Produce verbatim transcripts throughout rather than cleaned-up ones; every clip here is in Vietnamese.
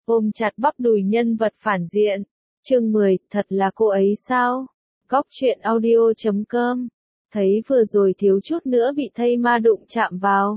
ôm chặt bắp đùi nhân vật phản diện. Chương mười, thật là cô ấy sao? Góc truyện audio chấm com. Thấy vừa rồi thiếu chút nữa bị thây ma đụng chạm vào.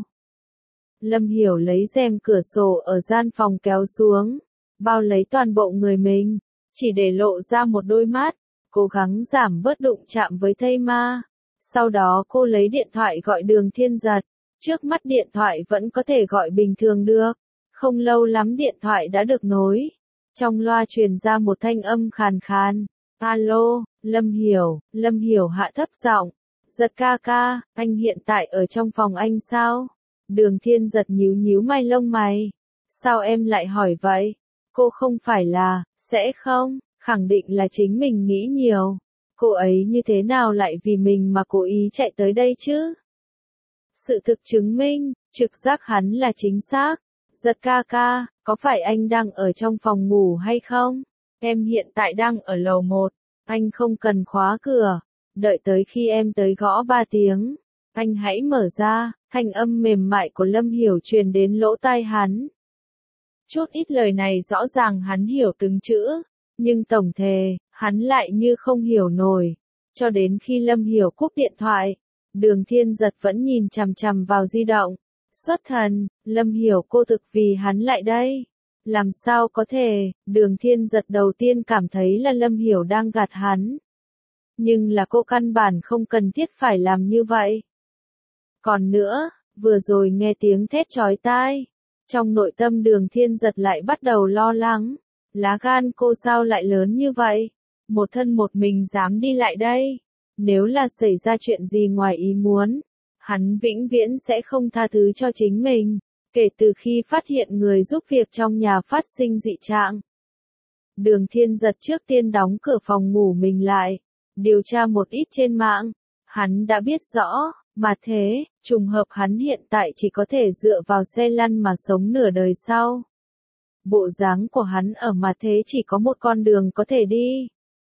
Lâm Hiểu lấy rèm cửa sổ ở gian phòng kéo xuống, bao lấy toàn bộ người mình, chỉ để lộ ra một đôi mắt, cố gắng giảm bớt đụng chạm với thây ma. Sau đó cô lấy điện thoại gọi Đường Thiên Giật, trước mắt điện thoại vẫn có thể gọi bình thường được, không lâu lắm điện thoại đã được nối. Trong loa truyền ra một thanh âm khàn khàn, alo, Lâm Hiểu, Lâm Hiểu hạ thấp giọng, Giật ca ca, anh hiện tại ở trong phòng anh sao? Đường Thiên Giật nhíu nhíu mày lông mày, sao em lại hỏi vậy? Cô không phải là, sẽ không, khẳng định là chính mình nghĩ nhiều. Cô ấy như thế nào lại vì mình mà cố ý chạy tới đây chứ? Sự thực chứng minh, trực giác hắn là chính xác. Giật ca ca, có phải anh đang ở trong phòng ngủ hay không? Em hiện tại đang ở lầu một, anh không cần khóa cửa, đợi tới khi em tới gõ ba tiếng, anh hãy mở ra. Thanh âm mềm mại của Lâm Hiểu truyền đến lỗ tai hắn. Chút ít lời này rõ ràng hắn hiểu từng chữ, nhưng tổng thể, hắn lại như không hiểu nổi. Cho đến khi Lâm Hiểu cúp điện thoại, Đường Thiên Giật vẫn nhìn chằm chằm vào di động. Xuất thần, Lâm Hiểu cô thực vì hắn lại đây. Làm sao có thể, Đường Thiên Giật đầu tiên cảm thấy là Lâm Hiểu đang gạt hắn. Nhưng là cô căn bản không cần thiết phải làm như vậy. Còn nữa, vừa rồi nghe tiếng thét chói tai. Trong nội tâm Đường Thiên Giật lại bắt đầu lo lắng. Lá gan cô sao lại lớn như vậy? Một thân một mình dám đi lại đây. Nếu là xảy ra chuyện gì ngoài ý muốn, hắn vĩnh viễn sẽ không tha thứ cho chính mình, kể từ khi phát hiện người giúp việc trong nhà phát sinh dị trạng. Đường Thiên Giật trước tiên đóng cửa phòng ngủ mình lại, điều tra một ít trên mạng. Hắn đã biết rõ, mà thế, trùng hợp hắn hiện tại chỉ có thể dựa vào xe lăn mà sống nửa đời sau. Bộ dáng của hắn ở mà thế chỉ có một con đường có thể đi.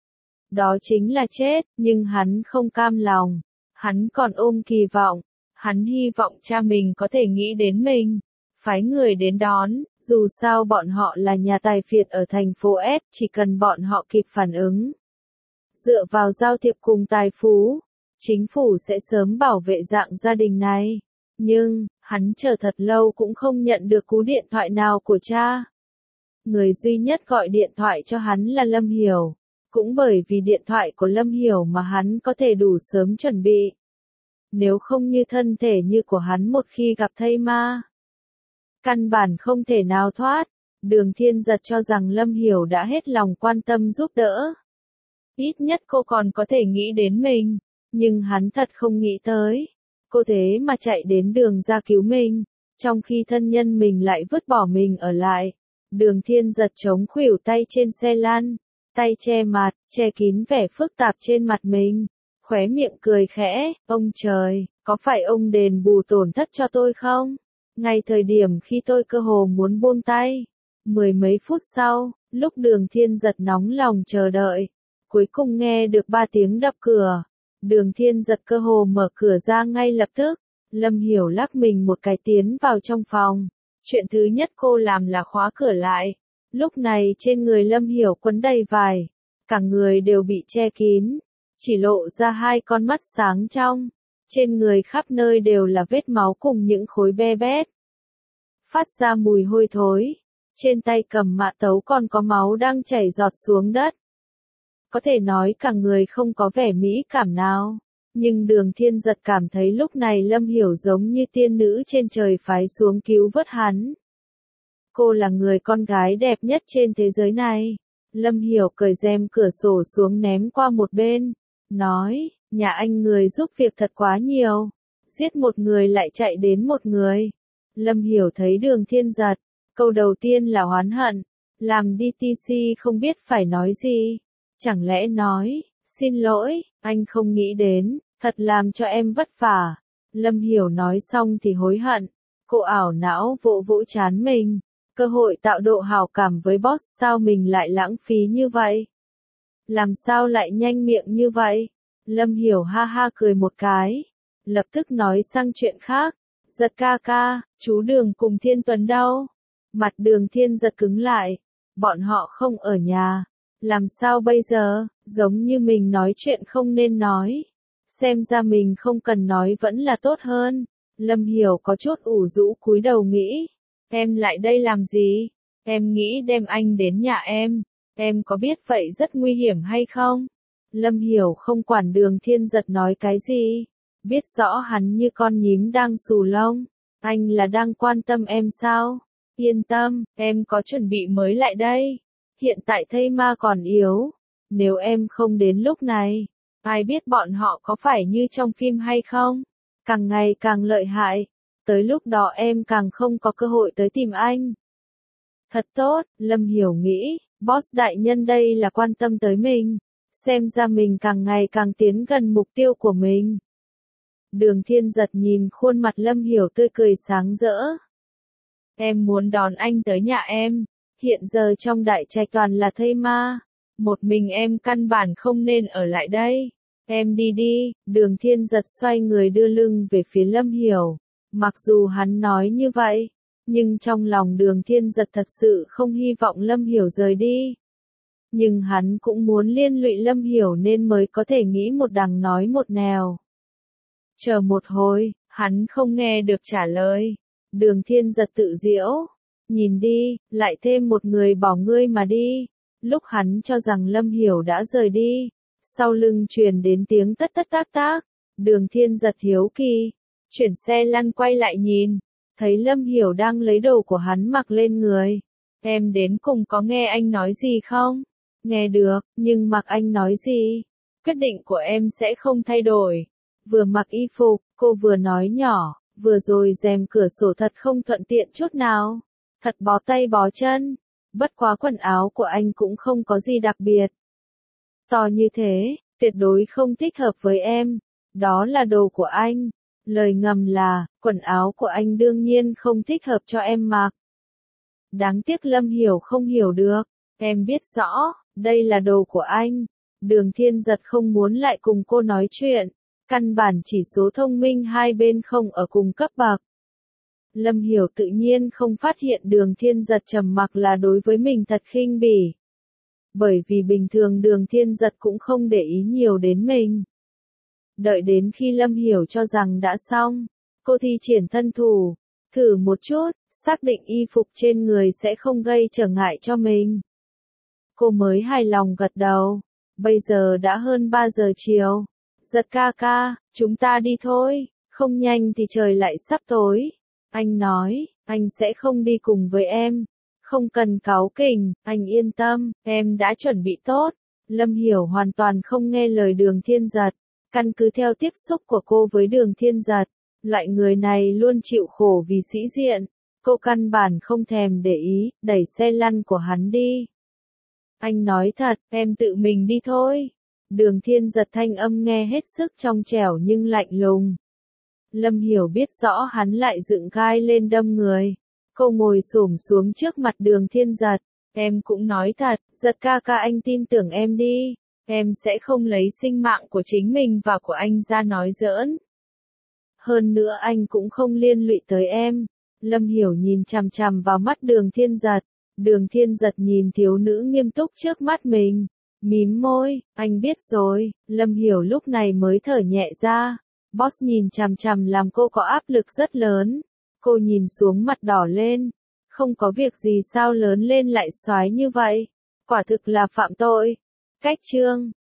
Đó chính là chết, nhưng hắn không cam lòng. Hắn còn ôm kỳ vọng. Hắn hy vọng cha mình có thể nghĩ đến mình, phái người đến đón, dù sao bọn họ là nhà tài phiệt ở thành phố S, chỉ cần bọn họ kịp phản ứng. Dựa vào giao thiệp cùng tài phú, chính phủ sẽ sớm bảo vệ dạng gia đình này. Nhưng, hắn chờ thật lâu cũng không nhận được cú điện thoại nào của cha. Người duy nhất gọi điện thoại cho hắn là Lâm Hiểu. Cũng bởi vì điện thoại của Lâm Hiểu mà hắn có thể đủ sớm chuẩn bị. Nếu không như thân thể như của hắn một khi gặp thây ma, căn bản không thể nào thoát. Đường Thiên Giật cho rằng Lâm Hiểu đã hết lòng quan tâm giúp đỡ. Ít nhất cô còn có thể nghĩ đến mình. Nhưng hắn thật không nghĩ tới. Cô thế mà chạy đến đường ra cứu mình. Trong khi thân nhân mình lại vứt bỏ mình ở lại. Đường Thiên Giật chống khuỷu tay trên xe lăn. Tay che mặt, che kín vẻ phức tạp trên mặt mình. Khóe miệng cười khẽ, ông trời, có phải ông đền bù tổn thất cho tôi không? Ngay thời điểm khi tôi cơ hồ muốn buông tay. Mười mấy phút sau, lúc Đường Thiên Giật nóng lòng chờ đợi. Cuối cùng nghe được ba tiếng đập cửa. Đường Thiên Giật cơ hồ mở cửa ra ngay lập tức. Lâm Hiểu lắc mình một cái tiến vào trong phòng. Chuyện thứ nhất cô làm là khóa cửa lại. Lúc này trên người Lâm Hiểu quấn đầy vải. Cả người đều bị che kín. Chỉ lộ ra hai con mắt sáng trong. Trên người khắp nơi đều là vết máu cùng những khối be bét. Phát ra mùi hôi thối. Trên tay cầm mạ tấu còn có máu đang chảy giọt xuống đất. Có thể nói cả người không có vẻ mỹ cảm nào. Nhưng Đường Thiên Giật cảm thấy lúc này Lâm Hiểu giống như tiên nữ trên trời phái xuống cứu vớt hắn. Cô là người con gái đẹp nhất trên thế giới này. Lâm Hiểu cởi rèm cửa sổ xuống ném qua một bên. Nói, nhà anh người giúp việc thật quá nhiều. Giết một người lại chạy đến một người. Lâm Hiểu thấy Đường Thiên Giật. Câu đầu tiên là oán hận. Làm đê tê xê không biết phải nói gì. Chẳng lẽ nói, xin lỗi, anh không nghĩ đến, thật làm cho em vất vả. Lâm Hiểu nói xong thì hối hận. Cô ảo não vỗ vỗ trán mình. Cơ hội tạo độ hảo cảm với boss sao mình lại lãng phí như vậy? Làm sao lại nhanh miệng như vậy? Lâm Hiểu ha ha cười một cái. Lập tức nói sang chuyện khác. Giật ca ca, chú Đường cùng Thiên Tuấn đâu? Mặt Đường Thiên Giật cứng lại. Bọn họ không ở nhà. Làm sao bây giờ, giống như mình nói chuyện không nên nói. Xem ra mình không cần nói vẫn là tốt hơn. Lâm Hiểu có chút ủ rũ cúi đầu nghĩ. Em lại đây làm gì? Em nghĩ đem anh đến nhà em. Em có biết vậy rất nguy hiểm hay không? Lâm Hiểu không quản Đường Thiên Giật nói cái gì. Biết rõ hắn như con nhím đang xù lông. Anh là đang quan tâm em sao? Yên tâm, em có chuẩn bị mới lại đây. Hiện tại thây ma còn yếu. Nếu em không đến lúc này, ai biết bọn họ có phải như trong phim hay không? Càng ngày càng lợi hại. Tới lúc đó em càng không có cơ hội tới tìm anh. Thật tốt, Lâm Hiểu nghĩ, boss đại nhân đây là quan tâm tới mình. Xem ra mình càng ngày càng tiến gần mục tiêu của mình. Đường Thiên Giật nhìn khuôn mặt Lâm Hiểu tươi cười sáng rỡ. Em muốn đón anh tới nhà em. Hiện giờ trong đại trạch toàn là thây ma. Một mình em căn bản không nên ở lại đây. Em đi đi. Đường Thiên Giật xoay người đưa lưng về phía Lâm Hiểu. Mặc dù hắn nói như vậy, nhưng trong lòng Đường Thiên Giật thật sự không hy vọng Lâm Hiểu rời đi. Nhưng hắn cũng muốn liên lụy Lâm Hiểu nên mới có thể nghĩ một đằng nói một nẻo. Chờ một hồi, hắn không nghe được trả lời. Đường Thiên Giật tự giễu. Nhìn đi, lại thêm một người bỏ ngươi mà đi. Lúc hắn cho rằng Lâm Hiểu đã rời đi, sau lưng truyền đến tiếng tất tất tác tác. Đường Thiên Giật hiếu kỳ, chuyển xe lăn quay lại nhìn, thấy Lâm Hiểu đang lấy đồ của hắn mặc lên người. Em đến cùng có nghe anh nói gì không? Nghe được, nhưng mặc anh nói gì? Quyết định của em sẽ không thay đổi. Vừa mặc y phục, cô vừa nói nhỏ, vừa rồi rèm cửa sổ thật không thuận tiện chút nào. Thật bó tay bó chân. Bất quá quần áo của anh cũng không có gì đặc biệt. To như thế, tuyệt đối không thích hợp với em. Đó là đồ của anh. Lời ngầm là, quần áo của anh đương nhiên không thích hợp cho em mặc. Đáng tiếc Lâm Hiểu không hiểu được. Em biết rõ, đây là đồ của anh. Đường Thiên Giật không muốn lại cùng cô nói chuyện. Căn bản chỉ số thông minh hai bên không ở cùng cấp bậc. Lâm Hiểu tự nhiên không phát hiện Đường Thiên Giật trầm mặc là đối với mình thật khinh bỉ. Bởi vì bình thường Đường Thiên Giật cũng không để ý nhiều đến mình. Đợi đến khi Lâm Hiểu cho rằng đã xong, cô thi triển thân thủ, thử một chút, xác định y phục trên người sẽ không gây trở ngại cho mình. Cô mới hài lòng gật đầu. Bây giờ đã hơn ba giờ chiều. Giật ca ca, chúng ta đi thôi, không nhanh thì trời lại sắp tối. Anh nói, anh sẽ không đi cùng với em. Không cần cáu kỉnh, anh yên tâm, em đã chuẩn bị tốt. Lâm Hiểu hoàn toàn không nghe lời Đường Thiên Giật. Căn cứ theo tiếp xúc của cô với Đường Thiên Giật, loại người này luôn chịu khổ vì sĩ diện. Cô căn bản không thèm để ý, đẩy xe lăn của hắn đi. Anh nói thật, em tự mình đi thôi. Đường Thiên Giật thanh âm nghe hết sức trong trẻo nhưng lạnh lùng. Lâm Hiểu biết rõ hắn lại dựng gai lên đâm người. Cô ngồi xổm xuống trước mặt Đường Thiên Giật. Em cũng nói thật, Giật ca ca anh tin tưởng em đi. Em sẽ không lấy sinh mạng của chính mình và của anh ra nói giỡn. Hơn nữa anh cũng không liên lụy tới em. Lâm Hiểu nhìn chằm chằm vào mắt Đường Thiên Giật. Đường Thiên Giật nhìn thiếu nữ nghiêm túc trước mắt mình. Mím môi, anh biết rồi. Lâm Hiểu lúc này mới thở nhẹ ra. Boss nhìn chằm chằm làm cô có áp lực rất lớn. Cô nhìn xuống mặt đỏ lên. Không có việc gì sao lớn lên lại xoái như vậy. Quả thực là phạm tội. Cách chương